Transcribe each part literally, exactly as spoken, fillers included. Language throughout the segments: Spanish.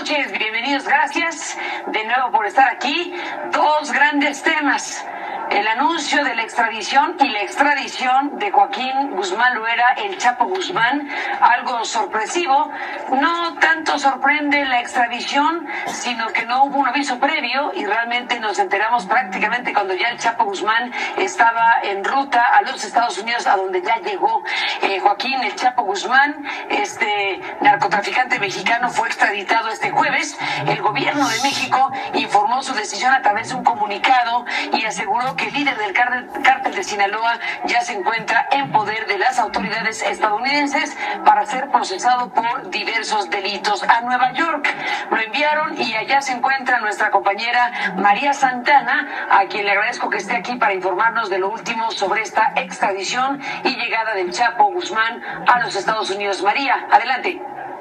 noches, bienvenidos, gracias de nuevo por estar aquí. Dos grandes temas: el anuncio de la extradición y la extradición de Joaquín Guzmán Loera, el Chapo Guzmán, algo sorpresivo. No tanto sorprende la extradición, sino que no hubo un aviso previo y realmente nos enteramos prácticamente cuando ya el Chapo Guzmán estaba en ruta a los Estados Unidos, a donde ya llegó eh, Joaquín el Chapo Guzmán. Este narcotraficante mexicano fue extraditado este jueves. El gobierno de México informó su decisión a través de un comunicado y aseguró que el líder del cártel de Sinaloa ya se encuentra en poder de las autoridades estadounidenses para ser procesado por diversos delitos a Nueva York. Lo enviaron y allá se encuentra nuestra compañera María Santana, a quien le agradezco que esté aquí para informarnos de lo último sobre esta extradición y llegada del Chapo Guzmán a los Estados Unidos. María, adelante.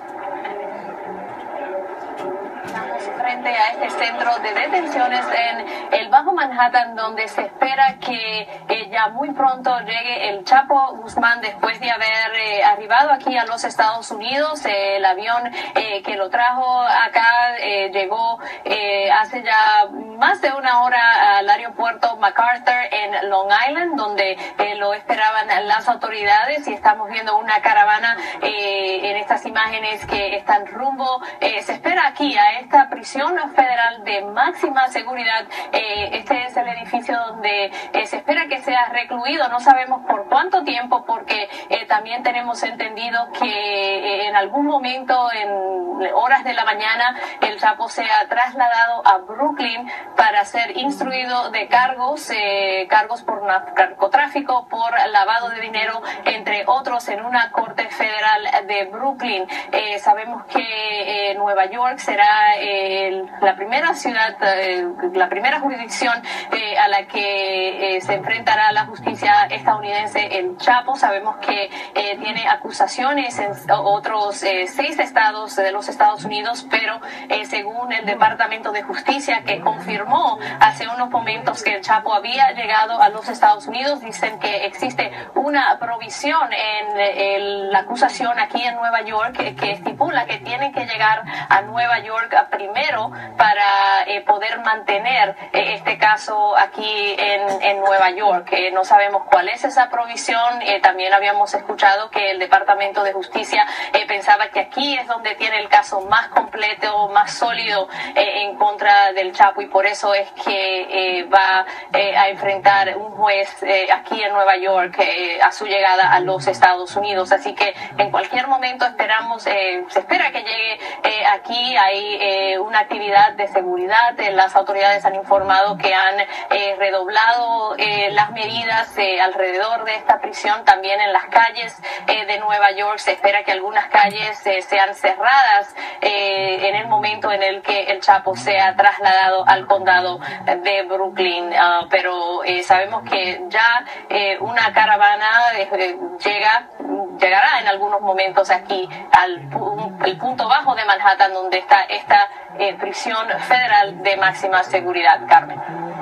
Frente a este centro de detenciones en el Bajo Manhattan, donde se espera que eh, ya muy pronto llegue el Chapo Guzmán después de haber eh, arribado aquí a los Estados Unidos. Eh, el avión eh, que lo trajo acá eh, llegó eh, hace ya más de una hora al aeropuerto MacArthur en Long Island, donde eh, lo esperaban las autoridades, y estamos viendo una caravana eh, en estas imágenes que están rumbo, eh, se espera aquí a esta prisión federal de máxima seguridad. Eh, este es el edificio donde eh, se espera que sea recluido. No sabemos por cuánto tiempo, porque eh, también tenemos entendido que eh, en algún momento, en horas de la mañana, el Chapo sea trasladado a Brooklyn para ser instruido de cargos, eh, cargos por narcotráfico, por lavado de dinero, entre otros, en una corte federal de Brooklyn. Eh, sabemos que eh, Nueva York será eh, la primera ciudad, eh, la primera jurisdicción eh, a la que eh, se enfrentará la justicia estadounidense el Chapo. Sabemos que eh, tiene acusaciones en otros eh, seis estados de los Estados Unidos, pero eh, según el Departamento de Justicia, que confirmó hace unos momentos que el Chapo había llegado a los Estados Unidos, dicen que existe una provisión en el, la acusación aquí en Nueva York que, que estipula que tienen que llegar a Nueva York primero para eh, poder mantener eh, este caso aquí en, en Nueva York. Eh, no sabemos cuál es esa provisión. Eh, también habíamos escuchado que el Departamento de Justicia eh, pensaba que aquí es donde tiene el caso más completo, más sólido eh, en contra del Chapo, y por eso es que eh, va eh, a enfrentar un juez eh, aquí en Nueva York eh, a su llegada a los Estados Unidos. Así que en cualquier momento esperamos, eh, se espera que llegue eh, aquí. Hay eh, una actividad de seguridad. Eh, las autoridades han informado que han eh, redoblado eh, las medidas eh, alrededor de esta prisión. También en las calles eh, de Nueva York se espera que algunas calles eh, sean cerradas eh, en el momento en el que el Chapo sea trasladado al condado de Brooklyn. Uh, pero eh, sabemos que ya eh, una caravana eh, llega llegará en algunos momentos aquí al el punto bajo de Manhattan, donde está esta eh, prisión federal de máxima seguridad. Carmen.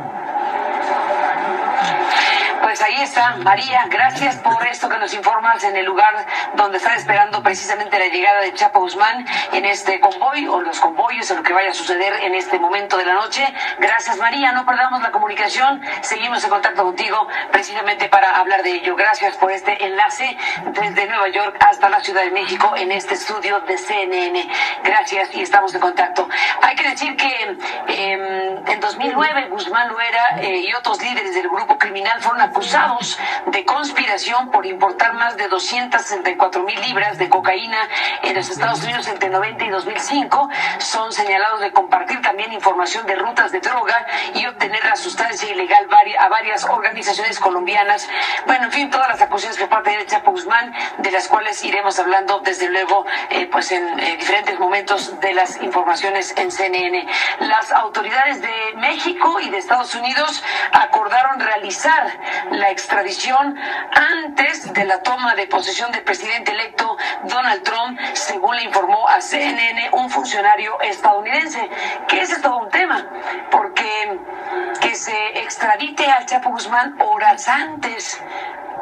Pues ahí está, María, gracias por esto que nos informas en el lugar donde están esperando precisamente la llegada de Chapo Guzmán en este convoy, o los convoyes, o lo que vaya a suceder en este momento de la noche. Gracias, María, no perdamos la comunicación, seguimos en contacto contigo precisamente para hablar de ello. Gracias por este enlace desde Nueva York hasta la Ciudad de México en este estudio de C N N. Gracias, y estamos en contacto. Hay que decir que eh, en dos mil nueve Guzmán Loera eh, y otros líderes del grupo criminal fueron acusados de conspiración por importar más de doscientas sesenta y cuatro mil libras de cocaína en los Estados Unidos entre noventa y dos mil cinco. Son señalados de compartir también información de rutas de droga y obtener la sustancia ilegal a varias organizaciones colombianas. Bueno, en fin, todas las acusaciones por parte de Chapo Guzmán, de las cuales iremos hablando desde luego eh, pues en eh, diferentes momentos de las informaciones en C N N. Las autoridades de México y de Estados Unidos acordaron realizar la extradición antes de la toma de posesión del presidente electo Donald Trump, según le informó a C N N un funcionario estadounidense. Que ese es todo un tema, porque que se extradite al Chapo Guzmán horas antes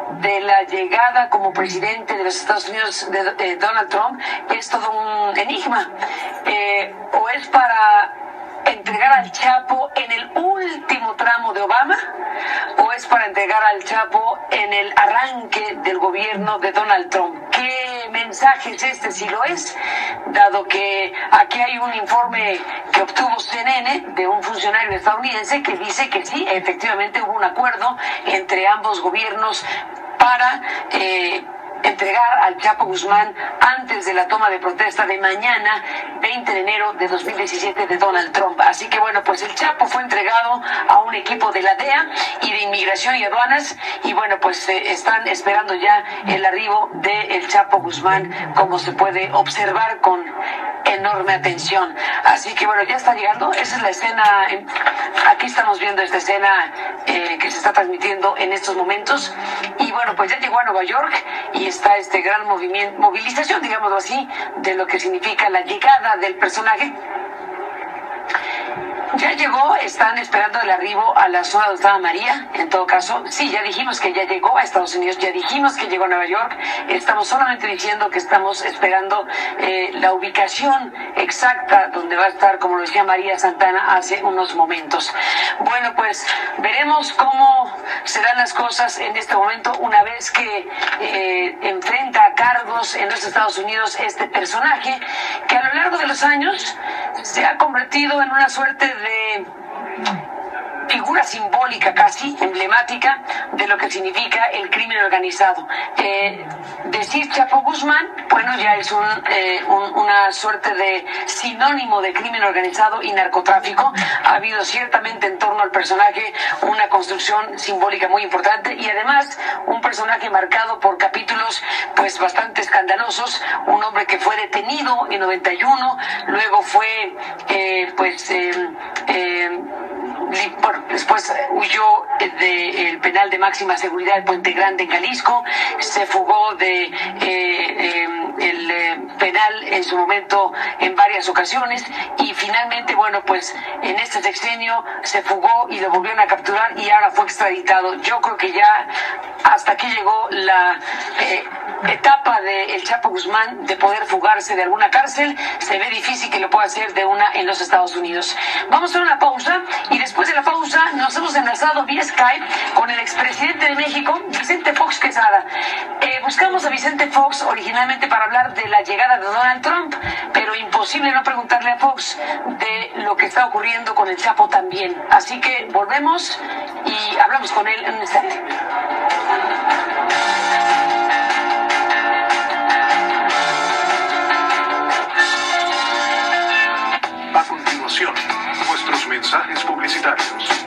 de la llegada como presidente de los Estados Unidos de, de Donald Trump es todo un enigma. Eh, o es para entregar al Chapo en el último tramo de Obama, o es para entregar al Chapo en el arranque del gobierno de Donald Trump. ¿Qué mensaje es este, si lo es? Dado que aquí hay un informe que obtuvo C N N de un funcionario estadounidense que dice que sí, efectivamente hubo un acuerdo entre ambos gobiernos para eh, entregar al Chapo Guzmán antes de la toma de protesta de mañana, veinte de enero de dos mil diecisiete, de Donald Trump. Así que bueno, pues el Chapo fue entregado a un equipo de la D E A y de Inmigración y Aduanas, y bueno, pues eh, están esperando ya el arribo del Chapo Guzmán, como se puede observar con enorme atención. Así que bueno, ya está llegando. Esa es la escena. Aquí estamos viendo esta escena eh, que se está transmitiendo en estos momentos, y bueno, pues ya llegó a Nueva York y está este gran movimiento, movilización, digámoslo así, de lo que significa la llegada del personaje. Ya llegó, están esperando el arribo a la zona donde estaba María. En todo caso, sí, ya dijimos que ya llegó a Estados Unidos, ya dijimos que llegó a Nueva York. Estamos solamente diciendo que estamos esperando eh, la ubicación exacta donde va a estar, como lo decía María Santana hace unos momentos. Bueno, pues veremos cómo se dan las cosas en este momento, una vez que eh, enfrenta cargos en los Estados Unidos este personaje, que a lo largo de los años se ha convertido en una suerte de figura simbólica, casi emblemática, de lo que significa el crimen organizado. Eh, decir Chapo Guzmán, bueno, ya es un, eh, un, una suerte de sinónimo de crimen organizado y narcotráfico. Ha habido ciertamente en torno al personaje una construcción simbólica muy importante, y además un personaje marcado por capítulos pues bastante escandalosos. Un hombre que fue detenido en noventa y uno, luego fue eh, pues eh, eh, bueno, después huyó del penal de máxima seguridad de Puente Grande en Jalisco, se fugó de eh, eh, el eh, penal en su momento en varias ocasiones, y finalmente, bueno, pues en este sexenio se fugó y lo volvieron a capturar y ahora fue extraditado. Yo creo que ya hasta aquí llegó la eh, etapa del Chapo Guzmán de poder fugarse de alguna cárcel. Se ve difícil que lo pueda hacer de una en los Estados Unidos. Vamos a hacer una pausa, y después de la pausa nos hemos enlazado vía Skype con el expresidente de México, Vicente Fox Quesada. Eh, buscamos a Vicente Fox originalmente para hablar de la llegada de Donald Trump, pero imposible no preguntarle a Fox de lo que está ocurriendo con el Chapo también. Así que volvemos y hablamos con él en un instante. A continuación, nuestros mensajes publicitarios.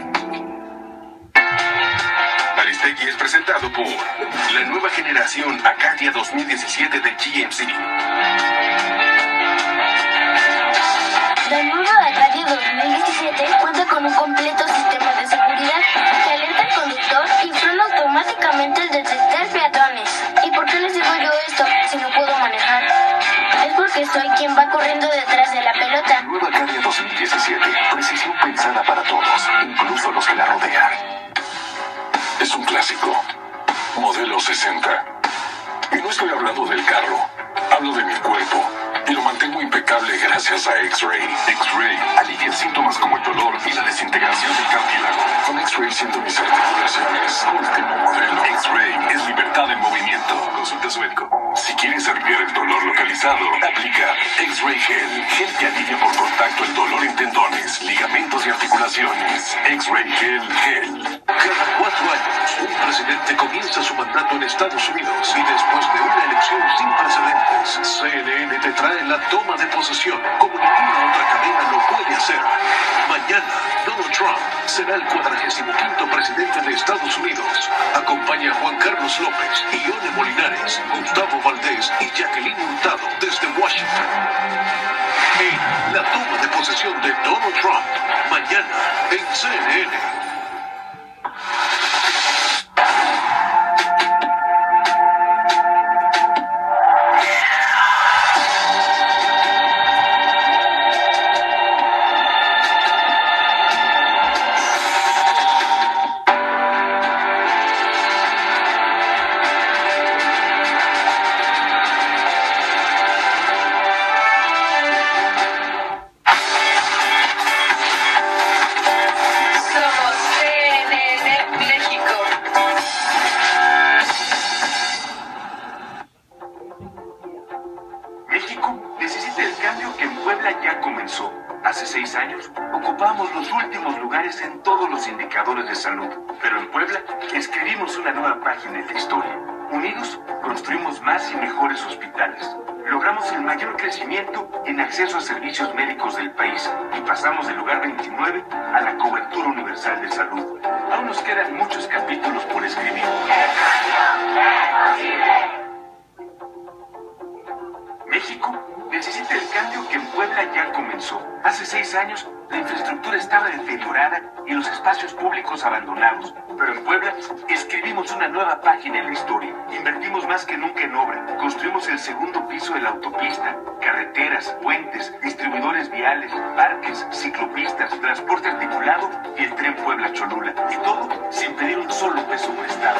Aristegui es presentado por la nueva generación Acadia dos mil diecisiete de G M C. La nueva Acadia dos mil diecisiete cuenta con un completo sistema de seguridad que alerta al conductor y frena automáticamente al detectar peatones. ¿Y por qué les digo yo esto si no puedo manejar? Es porque soy quien va corriendo detrás de la pelota. Nueva Acadia dos mil diecisiete, precisión pensada para todos, incluso los que la rodean. Es un clásico, modelo sesenta. Y no estoy hablando del carro, hablo de mi cuerpo. Y lo mantengo impecable gracias a X-Ray. X-Ray alivia síntomas como el dolor y la desintegración del cartílago. Con X-Ray siento mis articulaciones. Último modelo. X-Ray es libertad en movimiento. Consulta a su médico. Si quieres aliviar el dolor localizado, aplica X-Ray Gel. Gel que alivia por contacto el dolor en tendones, ligamentos y articulaciones. X-Ray Gel Gel. Cada cuatro años, un presidente comienza su mandato en Estados Unidos, y después de una elección sin precedentes, C N N te trae la toma de posesión como ninguna otra cadena lo puede hacer. Mañana, Donald Trump será el cuadragésimo quinto presidente de Estados Unidos. Acompaña a Juan Carlos López, Ione Molinares, Gustavo Valdés y Jacqueline Hurtado desde Washington. En la toma de posesión de Donald Trump, mañana en C N N. comenzó. Hace seis años ocupamos los últimos lugares en todos los indicadores de salud, pero en Puebla escribimos una nueva página en la historia. Unidos construimos más y mejores hospitales. Logramos el mayor crecimiento en acceso a servicios médicos del país y pasamos del lugar veintinueve a la cobertura universal de salud. Aún nos quedan muchos capítulos por escribir. México necesita el cambio que en Puebla ya comenzó. Hace seis años, la infraestructura estaba deteriorada y los espacios públicos abandonados. Pero en Puebla escribimos una nueva página en la historia. Invertimos más que nunca en obra. Construimos el segundo piso de la autopista, carreteras, puentes, distribuidores viales, parques, ciclopistas, transporte articulado y el tren Puebla-Cholula. Y todo sin pedir un solo peso prestado.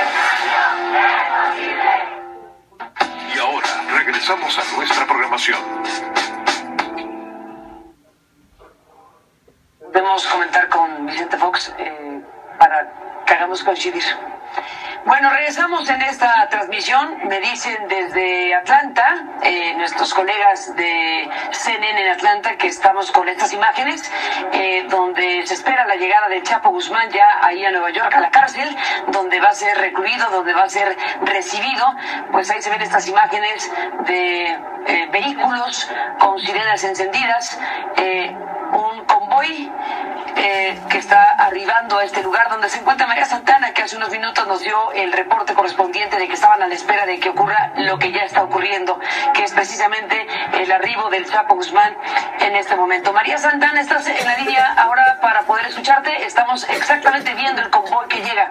Y ahora regresamos a nuestra programación. Podemos comentar con Vicente Fox eh, para que hagamos coincidir. Bueno, regresamos en esta transmisión. Me dicen desde Atlanta, eh, nuestros colegas de C N N en Atlanta, que estamos con estas imágenes, eh, donde se espera la llegada de Chapo Guzmán ya ahí a Nueva York, a la cárcel, donde va a ser recluido, donde va a ser recibido. Pues ahí se ven estas imágenes de eh, vehículos con sirenas encendidas, eh, un convoy eh, que está arribando a este lugar donde se encuentra María Santana, que hace unos minutos nos dio el reporte correspondiente de que estaban a la espera de que ocurra lo que ya está ocurriendo, que es precisamente el arribo del Chapo Guzmán en este momento. María Santana, estás en la línea ahora para poder escucharte. Estamos exactamente viendo el convoy que llega.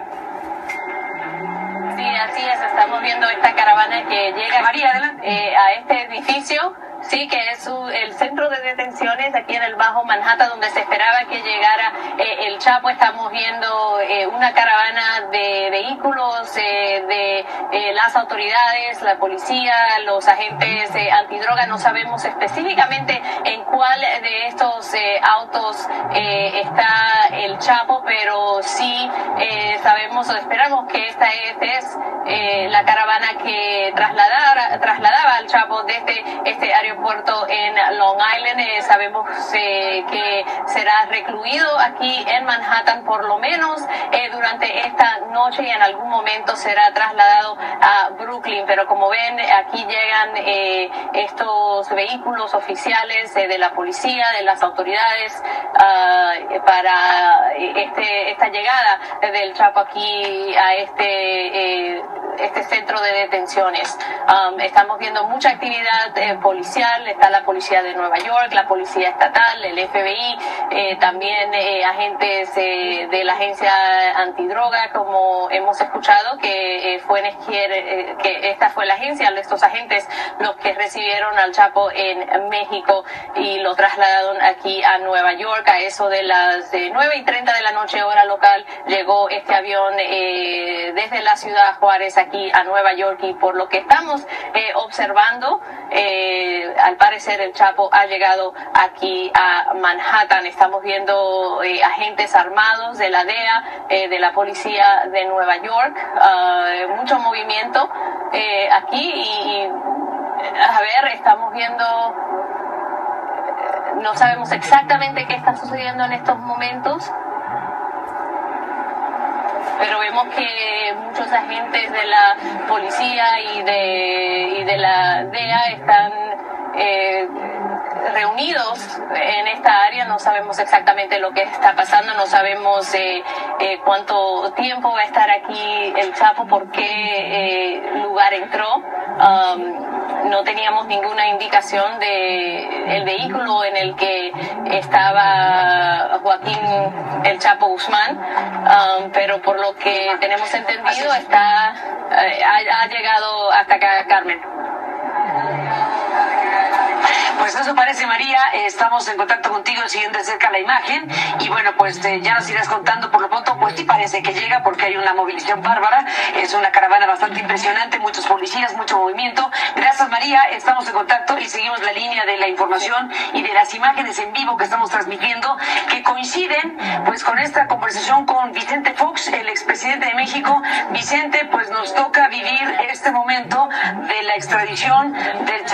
Sí, así es, estamos viendo esta caravana que llega María, adelante. Eh, a este edificio. Sí, que es un, el centro de detenciones aquí en el Bajo Manhattan, donde se esperaba que llegara eh, el Chapo. Estamos viendo eh, una caravana de vehículos eh, de eh, las autoridades, la policía, los agentes eh, antidroga. No sabemos específicamente en cuál de estos eh, autos eh, está el Chapo, pero sí eh, sabemos o esperamos que esta, esta es eh, la caravana que trasladara, trasladaba al Chapo desde este aeropuerto en Long Island. Eh, sabemos eh, que será recluido aquí en Manhattan por lo menos eh, durante esta noche y en algún momento será trasladado a Brooklyn. Pero como ven, aquí llegan eh, estos vehículos oficiales eh, de la policía, de las autoridades uh, para este, esta llegada del Chapo aquí a este eh, este centro de detenciones. Um, estamos viendo mucha actividad eh, policial. Está la policía de Nueva York, la policía estatal, el F B I, eh, también eh, agentes eh, de la agencia antidroga, como hemos escuchado, que eh, fue eh, que esta fue la agencia de estos agentes los que recibieron al Chapo en México y lo trasladaron aquí a Nueva York. A eso de las eh, nueve y treinta de la noche, hora local, llegó este avión eh, desde la ciudad Juárez aquí a Nueva York, y por lo que estamos eh, observando, eh, al parecer el Chapo ha llegado aquí a Manhattan. Estamos viendo eh, agentes armados de la D E A, eh, de la policía de Nueva York, uh, mucho movimiento eh, aquí y, y a ver, estamos viendo, no sabemos exactamente qué está sucediendo en estos momentos, pero vemos que muchos agentes de la policía y de, y de la D E A están eh, reunidos en esta área. No sabemos exactamente lo que está pasando, no sabemos eh, eh, cuánto tiempo va a estar aquí el Chapo, por qué eh, lugar entró. Um, no teníamos ninguna indicación de el vehículo en el que estaba Joaquín el Chapo Guzmán, um, pero por lo que tenemos entendido está eh, ha, ha llegado hasta acá, Carmen. Pues eso parece, María. Eh, estamos en contacto contigo, siguiendo de cerca la imagen, y bueno, pues eh, ya nos irás contando. Por lo pronto, pues sí parece que llega, porque hay una movilización bárbara. Es una caravana bastante impresionante, muchos policías, mucho movimiento. Gracias, María. Estamos en contacto y seguimos la línea de la información y de las imágenes en vivo que estamos transmitiendo, que coinciden pues con esta conversación con Vicente Fox, el expresidente de México. Vicente, pues nos toca vivir este momento de la extradición del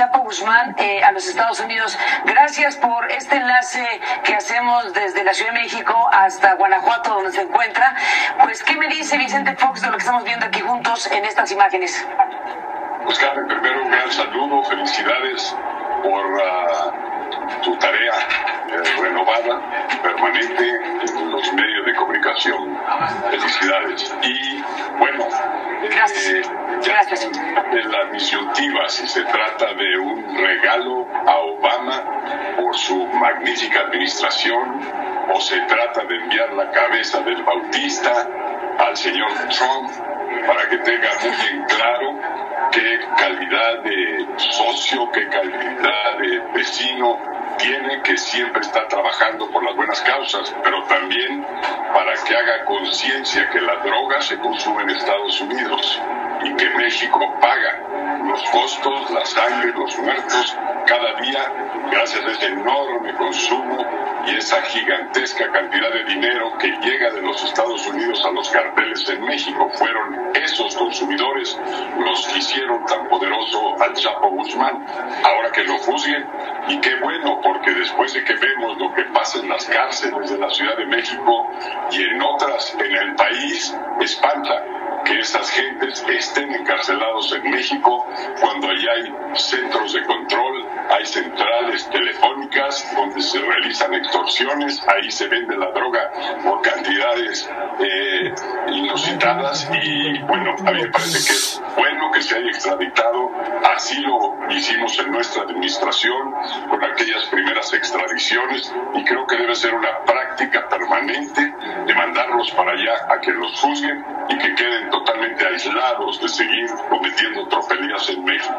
Chapo Guzmán eh, a los Estados Unidos. Gracias por este enlace que hacemos desde la Ciudad de México hasta Guanajuato, donde se encuentra. Pues, ¿qué me dice Vicente Fox de lo que estamos viendo aquí juntos en estas imágenes? Pues, Carmen, primero un gran saludo, felicidades por uh, tu tarea eh, renovada, permanente en los medios de comunicación. Felicidades. Y, bueno, Gracias. Eh, ya Gracias. en la disyuntiva, si se trata de un regalo a Obama por su magnífica administración, o se trata de enviar la cabeza del Bautista al señor Trump para que tenga muy en claro qué calidad de socio, qué calidad de vecino tiene, que siempre está trabajando por las buenas causas, pero también para que haga conciencia que la droga se consume en Estados Unidos y que México paga los costos, la sangre, los muertos cada día gracias a ese enorme consumo y esa gigantesca cantidad de dinero que llega de los Estados Unidos a los carteles en México. Fueron esos consumidores los que hicieron tan poderoso al Chapo Guzmán. Ahora que lo juzguen, y qué bueno, porque después de que vemos lo que pasa en las cárceles de la Ciudad de México y en otras en el país, espanta que esas gentes estén encarcelados en México cuando allí hay centros de control, hay centrales telefónicas donde se realizan extorsiones, ahí se vende la droga por cantidades eh, inusitadas. Y bueno, a mí me parece que es bueno que se haya extraditado, así lo hicimos en nuestra administración con aquellas primeras extradiciones, y creo que debe ser una práctica permanente de mandarlos para allá a que los juzguen y que queden totalmente aislados de seguir cometiendo tropelías en México.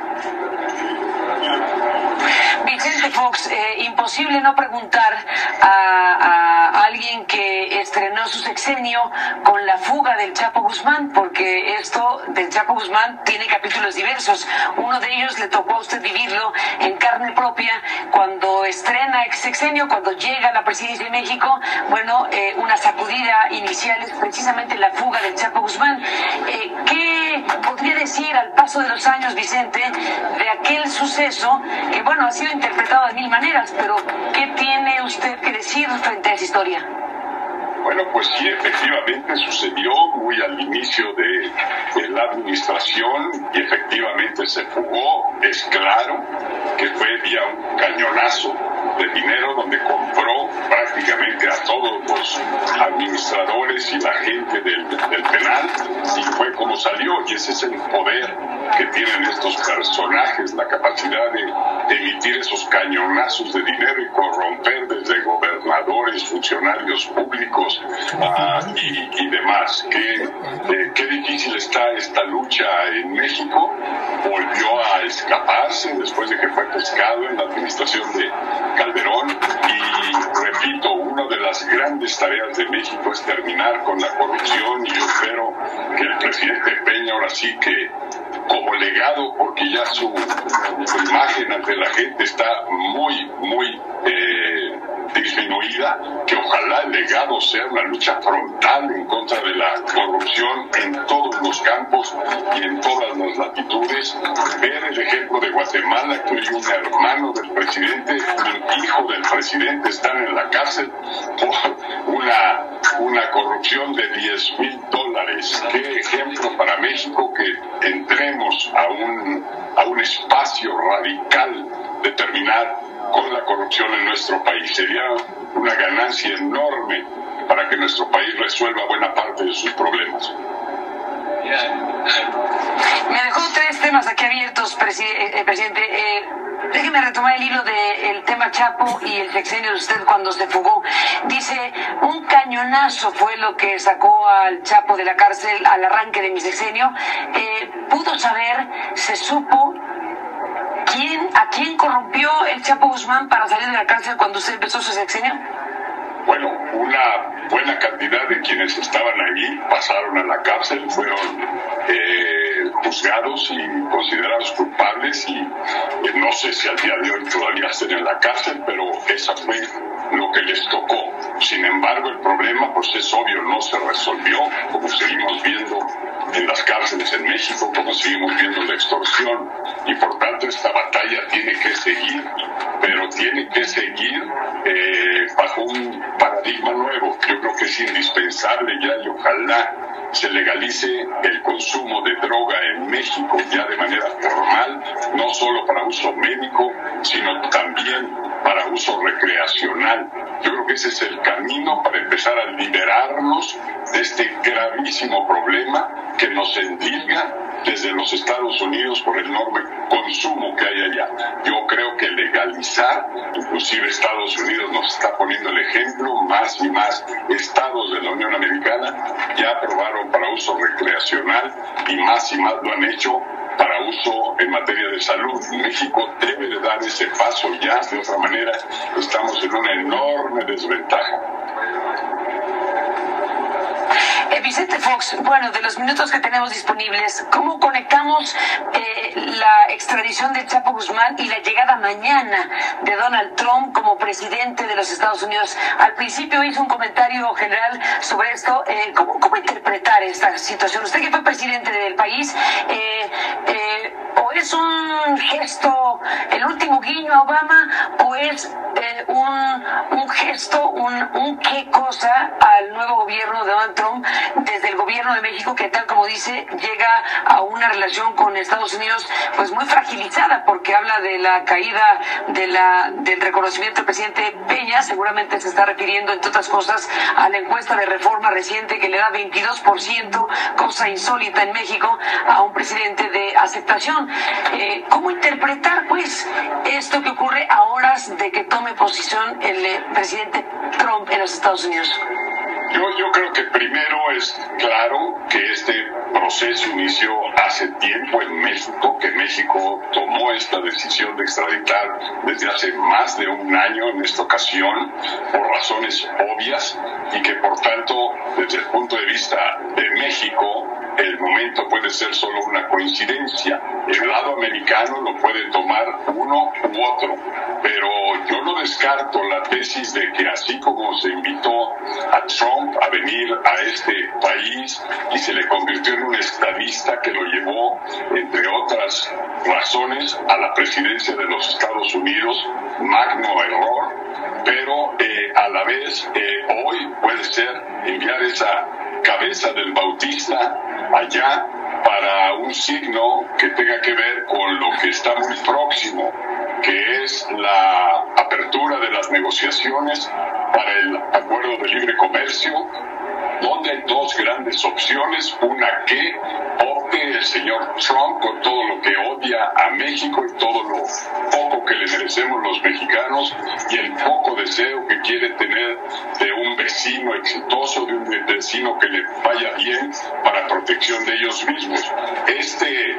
Vicente Fox, eh, imposible no preguntar a, a alguien que estrenó su sexenio con la fuga del Chapo Guzmán, porque esto del Chapo Guzmán tiene capítulos diversos. Uno de ellos le tocó a usted vivirlo en carne propia cuando estrena el sexenio, cuando llega a la presidencia de México. Bueno, eh, una sacudida inicial es precisamente la fuga del Chapo Guzmán. Eh, ¿Qué podría decir al paso de los años, Vicente, de aquel suceso que, bueno, ha sido interpretado de mil maneras, pero ¿qué tiene usted que decir frente a esa historia? Bueno, pues sí, efectivamente sucedió muy al inicio de, de la administración y efectivamente se fugó. Es claro que fue vía un cañonazo de dinero donde compró prácticamente a todos los administradores y la gente del, del penal, y fue como salió. Y ese es el poder que tienen estos personajes, la capacidad de emitir esos cañonazos de dinero y corromper desde gobernadores, funcionarios públicos uh, y, y demás. Qué, eh, qué difícil está esta lucha en México. Volvió a escaparse después de que fue pescado en la administración de Calderón, y repito, una de las grandes tareas de México es terminar con la corrupción, y yo espero que el presidente Peña ahora sí que, como legado, porque ya su, su imagen ante la gente está muy, muy eh, disminuida, que ojalá el legado sea una lucha frontal en contra de la corrupción en todos los campos y en todas las latitudes. Ver el ejemplo de Guatemala, que hoy un hermano del presidente, un hijo del presidente están en la cárcel por una, una corrupción de diez mil dólares. Qué ejemplo para México que entremos a un, a un espacio radical de terminar con la corrupción en nuestro país. Sería una ganancia enorme para que nuestro país resuelva buena parte de sus problemas. Me dejó tres temas aquí abiertos, presidente. Eh, presidente. Eh, déjeme retomar el hilo del tema Chapo y el sexenio de usted cuando se fugó. Dice, un cañonazo fue lo que sacó al Chapo de la cárcel al arranque de mi sexenio. Eh, ¿Pudo saber, se supo quién, a quién corrompió el Chapo Guzmán para salir de la cárcel cuando usted empezó su sexenio? Bueno, una buena cantidad de quienes estaban allí pasaron a la cárcel, fueron eh, juzgados y considerados culpables, y eh, no sé si al día de hoy todavía estén en la cárcel, pero esa fue lo que les tocó. Sin embargo, el problema, pues es obvio, no se resolvió, como seguimos viendo en las cárceles en México, como seguimos viendo la extorsión, y por tanto esta batalla es indispensable ya y ojalá se legalice el consumo de droga en México ya de manera formal, no solo para uso médico, sino también para uso recreacional. Yo creo que ese es el camino para empezar a liberarnos de este gravísimo problema que nos endilga desde los Estados Unidos por el enorme consumo que hay allá. Yo creo que legalizar, inclusive Estados Unidos nos está poniendo el ejemplo, más y más estados de la Unión Americana ya aprobaron para uso recreacional y más y más lo han hecho para uso en materia de salud. México debe de dar ese paso ya, de otra manera estamos en una enorme desventaja. Eh, Vicente Fox, bueno, de los minutos que tenemos disponibles, ¿cómo conectamos eh, la extradición de Chapo Guzmán y la llegada mañana de Donald Trump como presidente de los Estados Unidos? Al principio hizo un comentario general sobre esto. Eh, ¿cómo, ¿Cómo interpretar esta situación? Usted que fue presidente del país, eh, eh, ¿o es un gesto, el último guiño a Obama, o es eh, un, un gesto, un, un qué cosa al nuevo gobierno de Donald Trump desde el gobierno de México, que tal como dice, llega a una relación con Estados Unidos pues muy fragilizada, porque habla de la caída de la, del reconocimiento del presidente Peña? Seguramente se está refiriendo, entre otras cosas, a la encuesta de Reforma reciente que le da veintidós por ciento, cosa insólita en México, a un presidente de aceptación. Eh, ¿Cómo interpretar pues esto que ocurre a horas de que tome posición el eh, presidente Trump en los Estados Unidos? Yo, yo creo que primero es claro que este proceso inició hace tiempo en México, que México tomó esta decisión de extraditar desde hace más de un año en esta ocasión, por razones obvias, y que por tanto, desde el punto de vista de México, el momento puede ser solo una coincidencia. El lado americano lo puede tomar uno u otro, pero yo no descarto la tesis de que así como se invitó a Trump a venir a este país y se le convirtió en un estadista que lo llevó, entre otras razones, a la presidencia de los Estados Unidos, magno error, pero eh, a la vez eh, hoy puede ser enviar esa cabeza del Bautista allá para un signo que tenga que ver con lo que está muy próximo, que es la apertura de las negociaciones para el acuerdo de libre comercio, donde hay dos grandes opciones: una, que opte el señor Trump con todo lo que odia a México y todo lo poco que le merecemos los mexicanos y el poco deseo que quiere tener de un vecino exitoso, de un vecino que le vaya bien para protección de ellos mismos. Este,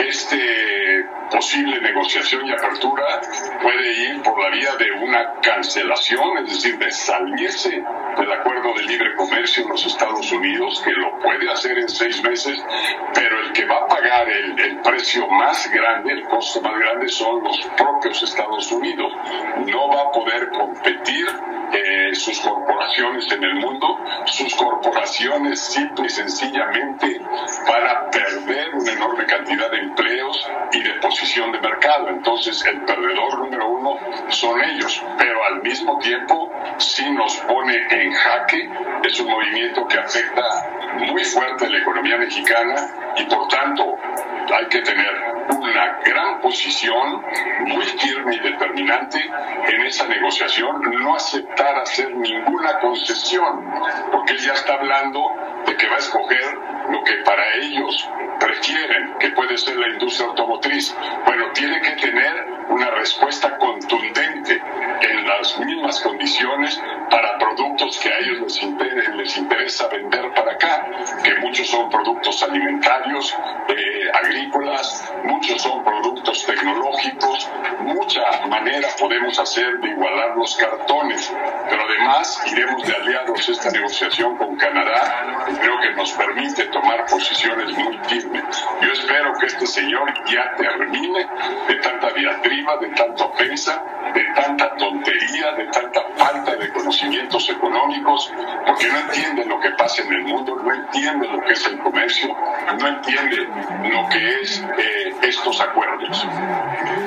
este posible negociación y apertura puede ir por la vía de una cancelación, es decir, de salirse del acuerdo de libre comercio en los Estados Unidos, que lo puede hacer en seis meses, pero el que va a pagar el, el precio más grande, el costo más grande, son los propios Estados Unidos. No va a poder competir eh, sus corporaciones en el mundo. Sus corporaciones simple y sencillamente van a perder una enorme cantidad de empleos y de posición de mercado. Entonces el perdedor número uno son ellos, pero al mismo tiempo sí nos pone en jaque. Es un movimiento que afecta muy fuerte la economía mexicana y por tanto hay que tener una gran posición muy firme y determinante en esa negociación, no aceptar hacer ninguna concesión, porque él ya está hablando de que va a escoger lo que para ellos prefieren, que puede ser la industria automotriz. Bueno, tiene que tener una respuesta contundente en las mismas condiciones para productos que a ellos les interesa, les interesa vender para acá, que muchos son productos alimentarios, eh, agrícolas, muchos son productos tecnológicos. Mucha manera podemos hacer de igualar los cartones, pero además iremos de aliados esta negociación con Canadá, y creo que nos permite tomar posiciones muy firmes. Yo espero que este señor ya termine de tanta diatriba, de tanta ofensa, de tanta tontería, de tanta falta de conocimientos económicos, porque no entiende lo que pasa en el mundo, no entiende lo que es el comercio, no entiende lo que es eh, estos acuerdos.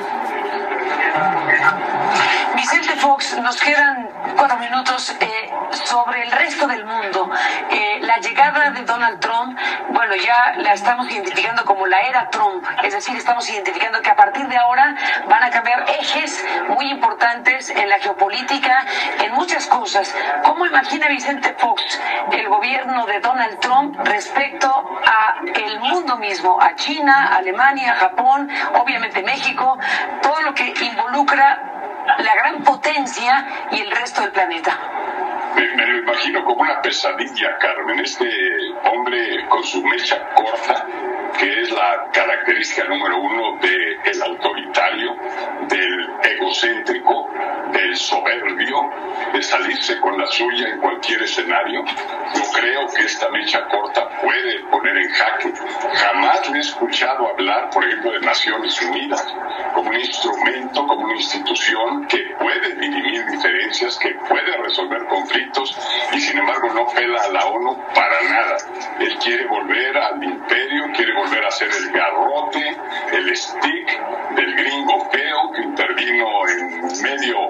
Vicente Fox, nos quedan cuatro minutos. Eh, sobre el resto del mundo, eh, la llegada de Donald Trump, bueno, ya la estamos identificando como la era Trump, es decir, estamos identificando que a partir de ahora van a cambiar ejes muy importantes en la geopolítica, en muchas cosas. ¿Cómo imagina Vicente Fox el gobierno de Donald Trump respecto a el mundo mismo, a China, Alemania, Japón, obviamente México, todo lo que involucra la gran potencia y el resto del planeta? Me, me lo imagino como una pesadilla, Carmen. Este hombre con su mecha corta, que es la característica número uno del autoritario, del egocéntrico, del soberbio, de salirse con la suya en cualquier escenario. Yo creo que esta mecha corta puede poner en jaque. Jamás le he escuchado hablar, por ejemplo, de Naciones Unidas como un instrumento, como una institución que puede dirimir diferencias, que puede resolver conflictos, y sin embargo no pela a la ONU para nada. Él quiere volver al imperio, quiere volver a ser el garrote, el stick del gringo feo que intervino en medio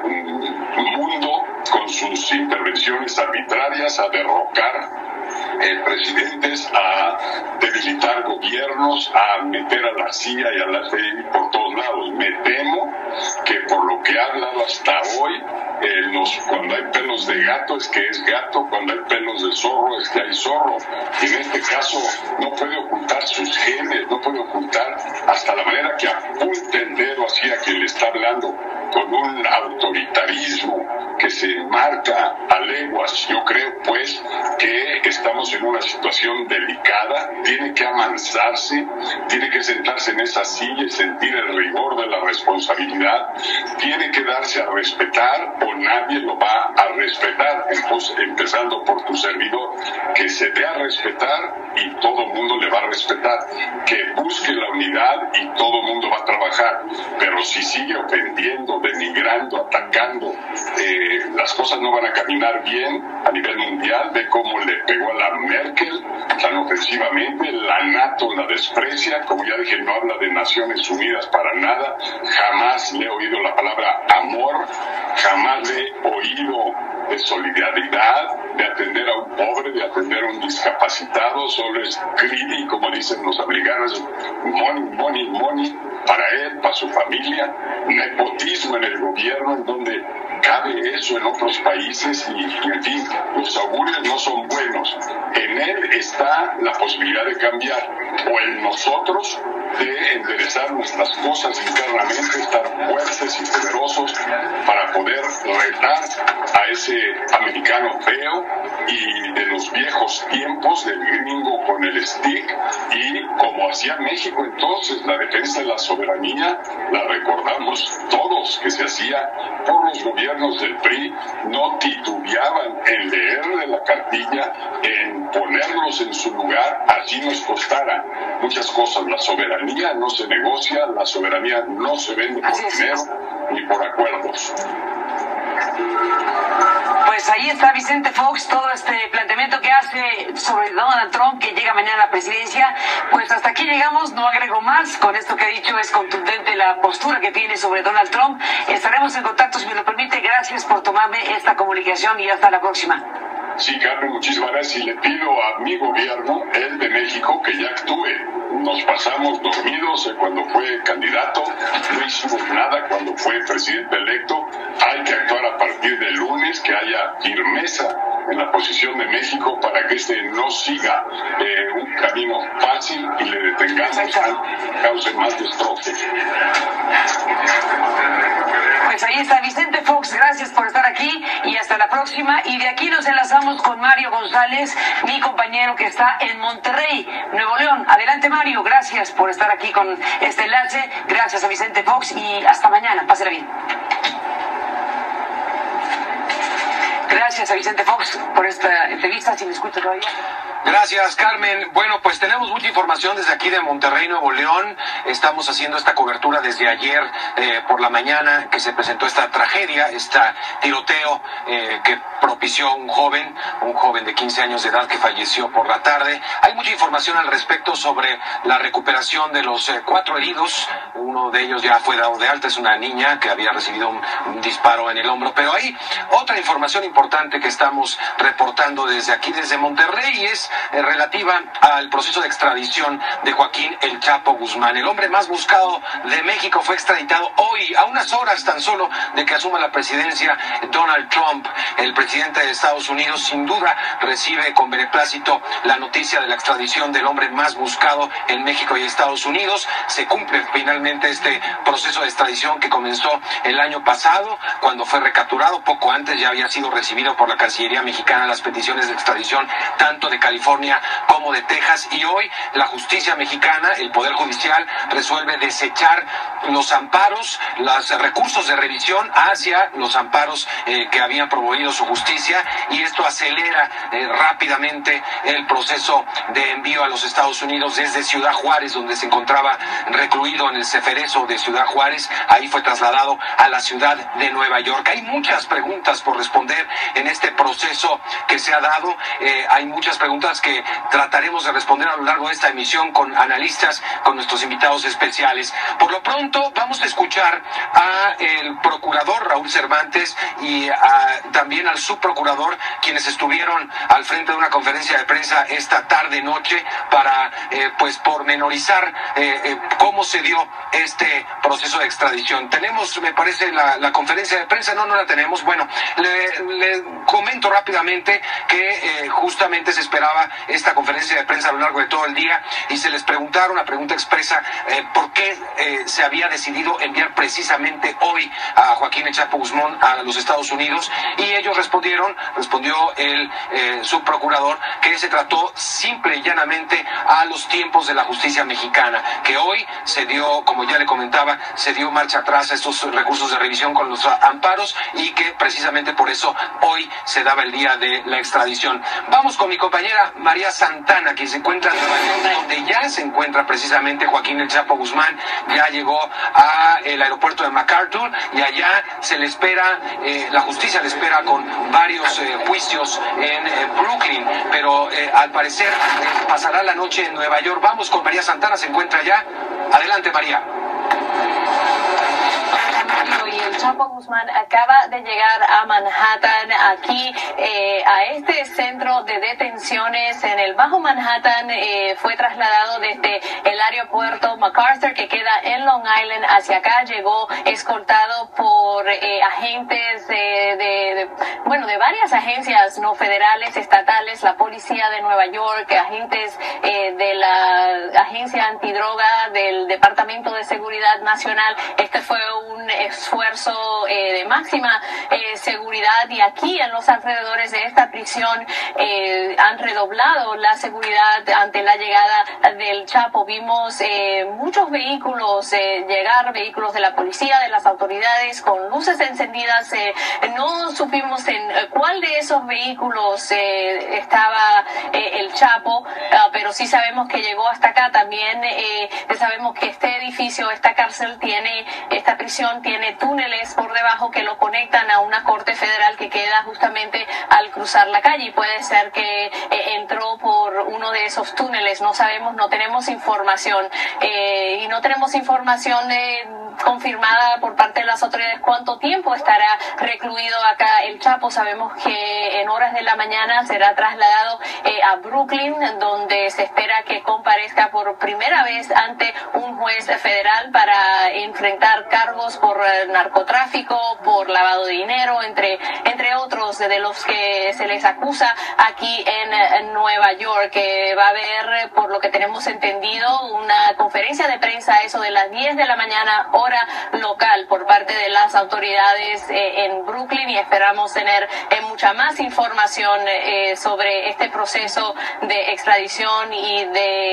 mundo con sus intervenciones arbitrarias a derrocar eh, presidentes, a debilitar gobiernos, a meter a la C I A y a la F B I por todos lados. Me temo que por lo que ha hablado hasta hoy, eh, los, cuando hay pelos de gato es que es gato, cuando hay pelos de zorro es que hay zorro. Y en este caso no puede ocultar sus genes, no puede ocultar hasta la manera que apunta el dedo hacia quien le está hablando, con un autoritarismo que se marca a leguas. Yo creo pues que estamos en una situación delicada, tiene que amansarse, tiene que sentarse en esa silla y sentir el rigor de la responsabilidad, tiene que darse a respetar o nadie lo va a respetar. Entonces, empezando por tu servidor, que se dé a respetar y todo el mundo le va a respetar, que busque la unidad y todo el mundo va a trabajar, pero si sigue ofendiendo, denigrando, atacando, eh, las cosas no van a caminar bien a nivel mundial. Ve cómo le pegó a la Merkel tan ofensivamente, la NATO la desprecia, como ya dije, no habla de Naciones Unidas para nada, jamás le he oído la palabra amor, jamás le he oído de solidaridad, de atender a un pobre, de atender a un discapacitado. Solo es greedy, como dicen los americanos, money, money, money, para él, para su familia, nepotismo en el gobierno, en donde cabe eso en otros países, y, y en fin, los augurios no son buenos. En él está la posibilidad de cambiar, o en nosotros de enderezar nuestras cosas internamente, estar fuertes y poderosos para poder retar a ese americano feo y de los viejos tiempos del gringo con el stick, y como hacía México entonces, la defensa de la soberanía, la recordamos todos, que se hacía por los gobiernos del P R I, no titubeaban en leerle la cartilla, en ponerlos en su lugar, así nos costara muchas cosas. La soberanía no se negocia, la soberanía no se vende por dinero ni por acuerdos. Pues ahí está Vicente Fox, todo este planteamiento que hace sobre Donald Trump, que llega mañana a la presidencia. Pues hasta aquí llegamos, no agrego más. Con esto que ha dicho es contundente la postura que tiene sobre Donald Trump. Estaremos en contacto, si me lo permite. Gracias por tomarme esta comunicación y hasta la próxima. Sí, Carmen, muchísimas gracias. Y le pido a mi gobierno, el de México, que ya actúe. Nos pasamos dormidos cuando fue candidato, no hicimos nada cuando fue presidente electo. Hay que actuar a partir del lunes, que haya firmeza en la posición de México para que este no siga eh, un camino fácil y le detengamos, cause más destrozo. Pues ahí está Vicente Fox, gracias por estar aquí y hasta la próxima. Y de aquí nos enlazamos con Mario González, mi compañero que está en Monterrey, Nuevo León. Adelante, Mario, gracias por estar aquí con este enlace. Gracias a Vicente Fox y hasta mañana. Pásela bien. Gracias a Vicente Fox por esta entrevista, si me escucha todavía. Gracias, Carmen. Bueno, pues tenemos mucha información desde aquí de Monterrey, Nuevo León. Estamos haciendo esta cobertura desde ayer eh, por la mañana que se presentó esta tragedia, este tiroteo eh, que propició un joven, un joven de quince años de edad que falleció por la tarde. Hay mucha información al respecto sobre la recuperación de los eh, cuatro heridos. Uno de ellos ya fue dado de alta, es una niña que había recibido un, un disparo en el hombro. Pero hay otra información importante que estamos reportando desde aquí, desde Monterrey, y es eh, relativa al proceso de extradición de Joaquín El Chapo Guzmán. El hombre más buscado de México fue extraditado hoy, a unas horas tan solo de que asuma la presidencia Donald Trump. El presidente de Estados Unidos sin duda recibe con beneplácito la noticia de la extradición del hombre más buscado en México y Estados Unidos. Se cumple finalmente este proceso de extradición que comenzó el año pasado, cuando fue recapturado. Poco antes ya había sido recibido por la Cancillería mexicana las peticiones de extradición tanto de California como de Texas, y hoy la justicia mexicana, el Poder Judicial, resuelve desechar los amparos, los recursos de revisión hacia los amparos eh, que habían promovido su justicia, y esto acelera eh, rápidamente el proceso de envío a los Estados Unidos desde Ciudad Juárez, donde se encontraba recluido en el Ceferezo de Ciudad Juárez. Ahí fue trasladado a la ciudad de Nueva York. Hay muchas preguntas por responder en este proceso que se ha dado. Eh, hay muchas preguntas que trataremos de responder a lo largo de esta emisión con analistas, con nuestros invitados especiales. Por lo pronto vamos a escuchar a el procurador Raúl Cervantes y a, también al subprocurador, quienes estuvieron al frente de una conferencia de prensa esta tarde noche para eh, pues pormenorizar eh, eh, cómo se dio este proceso de extradición. Tenemos, me parece, la, la conferencia de prensa. No, no la tenemos. Bueno, le, le comento rápidamente que eh, justamente se esperaba esta conferencia de prensa a lo largo de todo el día, y se les preguntaron, una pregunta expresa, eh, por qué eh, se había decidido enviar precisamente hoy a Joaquín El Chapo Guzmán a los Estados Unidos, y ellos respondieron, respondió el eh, subprocurador, que se trató simple y llanamente a los tiempos de la justicia mexicana, que hoy se dio, como ya le comentaba, se dio marcha atrás a estos recursos de revisión con los amparos, y que precisamente por eso hoy se daba el día de la extradición. Vamos con mi compañera María Santana, quien se encuentra en Nueva York, donde ya se encuentra precisamente Joaquín El Chapo Guzmán. Ya llegó al aeropuerto de MacArthur, y allá se le espera, eh, la justicia le espera con varios eh, juicios en eh, Brooklyn, pero eh, al parecer eh, pasará la noche en Nueva York. Vamos con María Santana, se encuentra allá. Adelante, María. Y el Chapo Guzmán acaba de llegar a Manhattan, aquí eh, a este centro de detenciones en el Bajo Manhattan. Eh, fue trasladado desde el aeropuerto MacArthur, que queda en Long Island, hacia acá. Llegó escoltado por eh, agentes de, de, de, bueno, de varias agencias no federales, estatales, la policía de Nueva York, agentes eh, de la agencia antidroga del Departamento de Seguridad Nacional. Este fue un esfuerzo eh, de máxima eh, seguridad, y aquí en los alrededores de esta prisión eh, han redoblado la seguridad ante la llegada del Chapo. Vimos eh, muchos vehículos eh, llegar, vehículos de la policía, de las autoridades, con luces encendidas. Eh, no supimos en cuál de esos vehículos eh, estaba eh, el Chapo, uh, pero sí sabemos que llegó hasta acá. También eh, sabemos que este edificio, esta cárcel tiene, esta prisión tiene túneles por debajo que lo conectan a una corte federal que queda justamente al cruzar la calle, y puede ser que eh, entró por uno de esos túneles. No sabemos, no tenemos información eh, y no tenemos información eh, confirmada por parte de las autoridades cuánto tiempo estará recluido acá el Chapo. Sabemos que en horas de la mañana será trasladado eh, a Brooklyn, donde se espera que comparezca por primera vez ante un juez federal para enfrentar cargos por eh, narcotráfico, por lavado de dinero, entre, entre otros de los que se les acusa aquí en, en Nueva York. Que va a haber, por lo que tenemos entendido, una conferencia de prensa a eso de las diez de la mañana, hora local, por parte de las autoridades eh, en Brooklyn, y esperamos tener eh, mucha más información eh, sobre este proceso de extradición y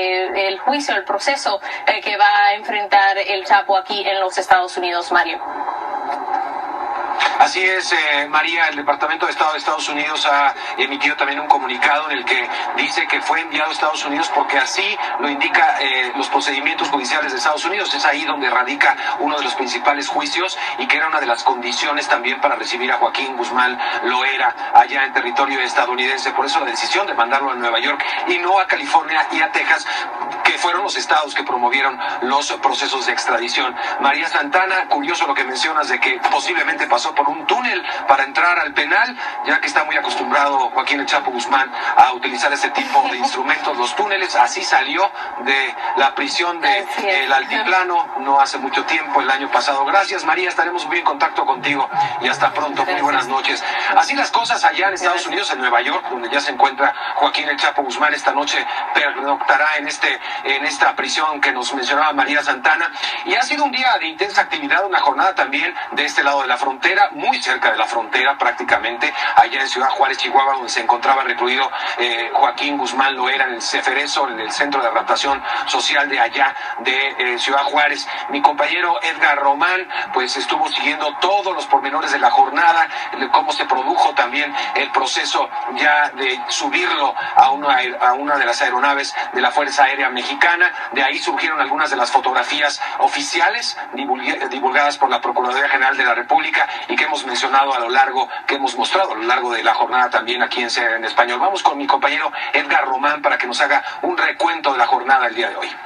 de el juicio, el proceso eh, que va a enfrentar el Chapo aquí en los Estados Unidos, Mario. Así es, eh, María, el Departamento de Estado de Estados Unidos ha emitido también un comunicado en el que dice que fue enviado a Estados Unidos porque así lo indica eh, los procedimientos judiciales de Estados Unidos. Es ahí donde radica uno de los principales juicios y que era una de las condiciones también para recibir a Joaquín Guzmán Loera allá en territorio estadounidense. Por eso la decisión de mandarlo a Nueva York y no a California y a Texas, que fueron los estados que promovieron los procesos de extradición. María Santana, curioso lo que mencionas de que posiblemente pasó por un túnel para entrar al penal, ya que está muy acostumbrado Joaquín El Chapo Guzmán a utilizar este tipo de instrumentos, los túneles. Así salió de la prisión de el Altiplano no hace mucho tiempo, el año pasado. Gracias, María, estaremos muy en contacto contigo y hasta pronto. Muy buenas noches. Así las cosas allá en Estados Unidos, en Nueva York, donde ya se encuentra Joaquín El Chapo Guzmán. Esta noche pernoctará en este en esta prisión que nos mencionaba María Santana, y ha sido un día de intensa actividad, una jornada también de este lado de la frontera, muy cerca de la frontera prácticamente, allá en Ciudad Juárez, Chihuahua, donde se encontraba recluido eh, Joaquín Guzmán Loera, en el Ceferezo, en el Centro de Adaptación Social de allá de eh, Ciudad Juárez. Mi compañero Edgar Román pues estuvo siguiendo todos los pormenores de la jornada, cómo se produjo también el proceso ya de subirlo a una, a una de las aeronaves de la Fuerza Aérea Mexicana. De ahí surgieron algunas de las fotografías oficiales divulgadas por la Procuraduría General de la República y que hemos mencionado a lo largo, que hemos mostrado a lo largo de la jornada también aquí en C N N en Español. Vamos con mi compañero Edgar Román para que nos haga un recuento de la jornada el día de hoy.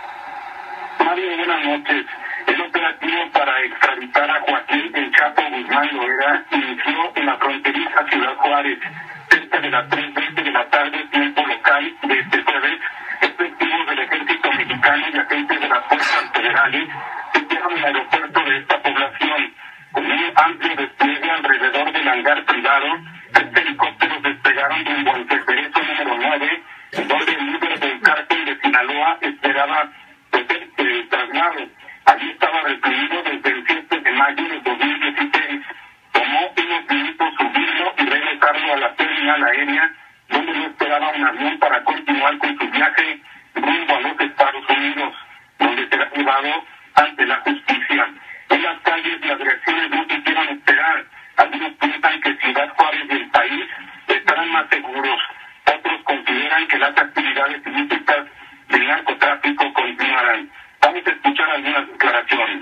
Mario, buenas noches. El operativo para extraditar a Joaquín El Chapo Guzmán Loera inició en la fronteriza Ciudad Juárez, cerca de las tres veinte de la tarde, tiempo local de este jueves. Efectivos del Ejército Mexicano y agentes de las fuerzas federales sitiaron el aeropuerto de esta población. Con un amplio despliegue alrededor del hangar privado, tres helicópteros despegaron rumbo al Ceferezo número nueve, donde el líder del cártel de Sinaloa esperaba el traslado. Allí estaba recluido desde el siete de mayo de dos mil dieciséis. Tomó unos minutos subirlo y regresarlo a la terminal aérea, donde lo esperaba un avión para continuar con su viaje rumbo a los Estados Unidos, donde será llevado ante la justicia. En las calles las reacciones no se hicieron esperar. Algunos piensan que Ciudad Juárez y el país estarán más seguros. Otros consideran que las actividades ilícitas del narcotráfico continuarán. Vamos a escuchar algunas declaraciones.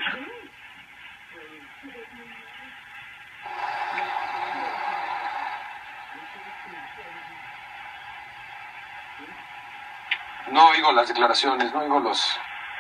No oigo las declaraciones, no oigo los...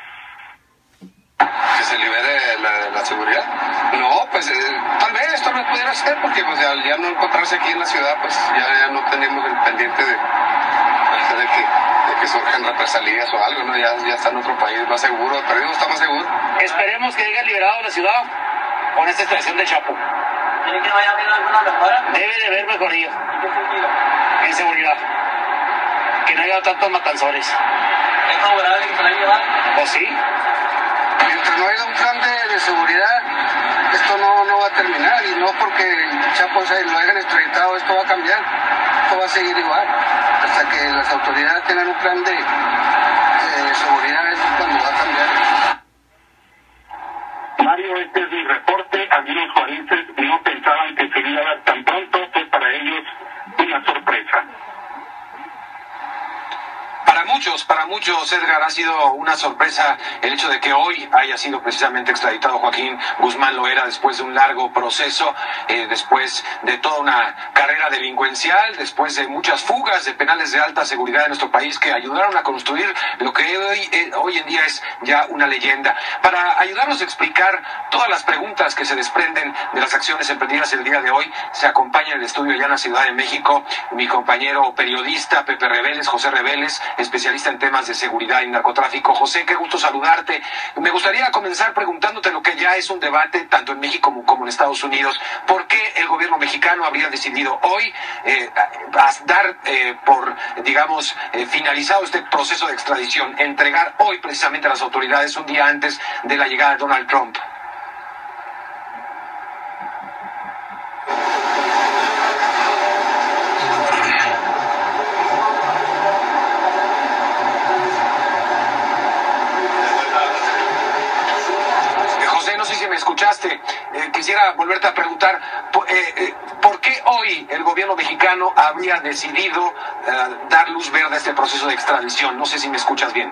¿Que se libere la, la seguridad? No, pues eh, tal vez esto no pudiera ser porque pues ya, ya no encontrarse aquí en la ciudad, pues ya, ya no tenemos el pendiente de, de, que, de que surjan represalias o algo, ¿no? Ya, ya está en otro país más seguro, pero no está más seguro. Esperemos que haya liberado la ciudad con esta extracción del Chapo. ¿Tiene que no haya habido alguna mejora? Debe de haber mejoría. ¿En qué sentido? En seguridad. Que no haya tantos matanzores. ¿Es favorable que se la llevar? ¿O sí? Mientras no haya un plan de, de seguridad, esto no, no va a terminar, y no porque el Chapo o sea, lo hayan extraditado, esto va a cambiar, esto va a seguir igual, hasta que las autoridades tengan un plan de, de seguridad, es cuando va a cambiar. Mario, este es mi reporte. Algunos juarenses no pensaban que se iba a dar tan pronto, fue para ellos una sorpresa. Para muchos, para muchos, Edgar, ha sido una sorpresa el hecho de que hoy haya sido precisamente extraditado Joaquín Guzmán Loera después de un largo proceso, eh, después de toda una carrera delincuencial, después de muchas fugas de penales de alta seguridad en nuestro país que ayudaron a construir lo que hoy, eh, hoy en día es ya una leyenda. Para ayudarnos a explicar todas las preguntas que se desprenden de las acciones emprendidas el día de hoy, se acompaña en el estudio ya en la Ciudad de México mi compañero periodista Pepe Reveles, José Reveles, especialista en temas de seguridad y narcotráfico. José, qué gusto saludarte. Me gustaría comenzar preguntándote lo que ya es un debate tanto en México como, como en Estados Unidos. ¿Por qué el gobierno mexicano habría decidido hoy eh, a dar eh, por, digamos, eh, finalizado este proceso de extradición, entregar hoy precisamente a las autoridades un día antes de la llegada de Donald Trump? escuchaste. Eh, quisiera volverte a preguntar, eh, eh, ¿por qué hoy el gobierno mexicano habría decidido eh, dar luz verde a este proceso de extradición? No sé si me escuchas bien.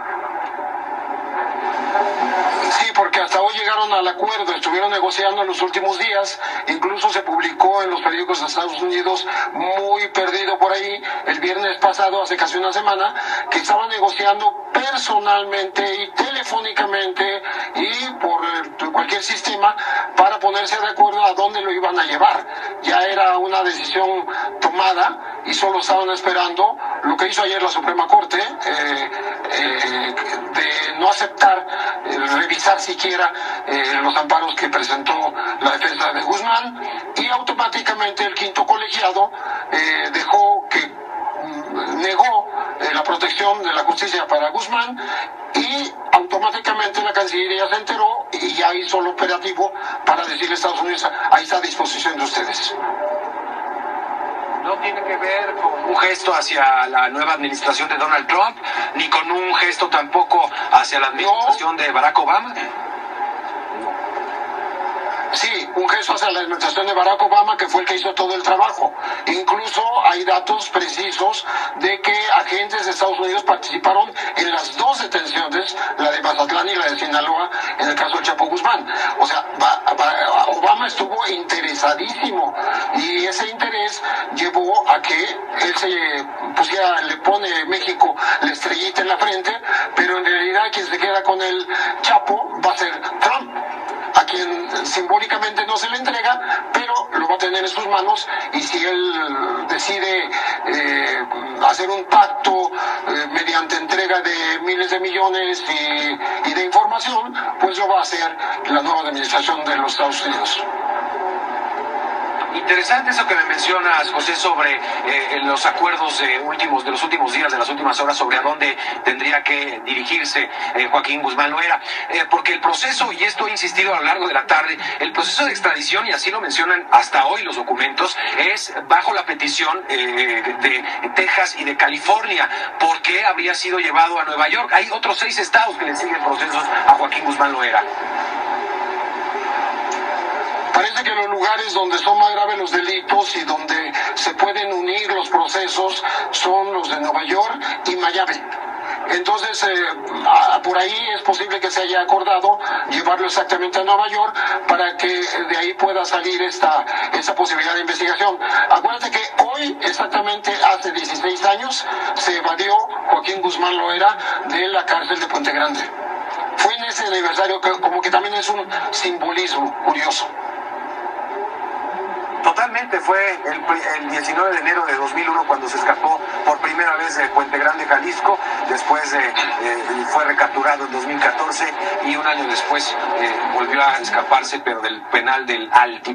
Sí, porque hasta hoy llegaron al acuerdo, estuvieron negociando en los últimos días, incluso se publicó en los periódicos de Estados Unidos, muy perdido por ahí, el viernes pasado, hace casi una semana, que estaban negociando personalmente y telefónicamente y por eh, cualquier sistema para ponerse de acuerdo a dónde lo iban a llevar. Ya era una decisión tomada y solo estaban esperando lo que hizo ayer la Suprema Corte, eh, eh, de no aceptar, eh, revisar siquiera eh, los amparos que presentó la defensa de Guzmán, y automáticamente el quinto colegiado eh, dejó que mm, negó eh, la protección de la justicia para Guzmán, y automáticamente la Cancillería se enteró y ya hizo lo operativo para decirle a Estados Unidos: ahí está a disposición de ustedes. No tiene que ver con un gesto hacia la nueva administración de Donald Trump, ni con un gesto tampoco hacia la administración no. de Barack Obama. Sí, un gesto hacia la administración de Barack Obama, que fue el que hizo todo el trabajo. Incluso hay datos precisos de que agentes de Estados Unidos participaron en las dos detenciones, la de Mazatlán y la de Sinaloa, en el caso del Chapo Guzmán. O sea, Obama estuvo interesadísimo, y ese interés llevó a que él se pusiera, le pone México la estrellita en la frente, pero en realidad quien se queda con el Chapo va a ser Trump, a quien simbólicamente no se le entrega, pero lo va a tener en sus manos, y si él decide eh, hacer un pacto eh, mediante entrega de miles de millones y, y de información, pues lo va a hacer la nueva administración de los Estados Unidos. Interesante eso que me mencionas, José, sobre eh, los acuerdos eh, últimos de los últimos días, de las últimas horas, sobre a dónde tendría que dirigirse eh, Joaquín Guzmán Loera, eh, porque el proceso, y esto he insistido a lo largo de la tarde, el proceso de extradición, y así lo mencionan hasta hoy los documentos, es bajo la petición eh, de Texas y de California. ¿Por qué habría sido llevado a Nueva York? Hay otros seis estados que le siguen procesos a Joaquín Guzmán Loera. Parece que los lugares donde son más graves los delitos y donde se pueden unir los procesos son los de Nueva York y Miami. Entonces, eh, a, por ahí es posible que se haya acordado llevarlo exactamente a Nueva York para que de ahí pueda salir esta, esta posibilidad de investigación. Acuérdate que hoy, exactamente hace dieciséis años, se evadió Joaquín Guzmán Loera de la cárcel de Puente Grande. Fue en ese aniversario que como que también es un simbolismo curioso. Totalmente, fue el, el diecinueve de enero de dos mil uno cuando se escapó por primera vez de Puente Grande, Jalisco. Después eh, eh, fue recapturado en dos mil catorce y un año después eh, volvió a escaparse, pero del penal del Alti.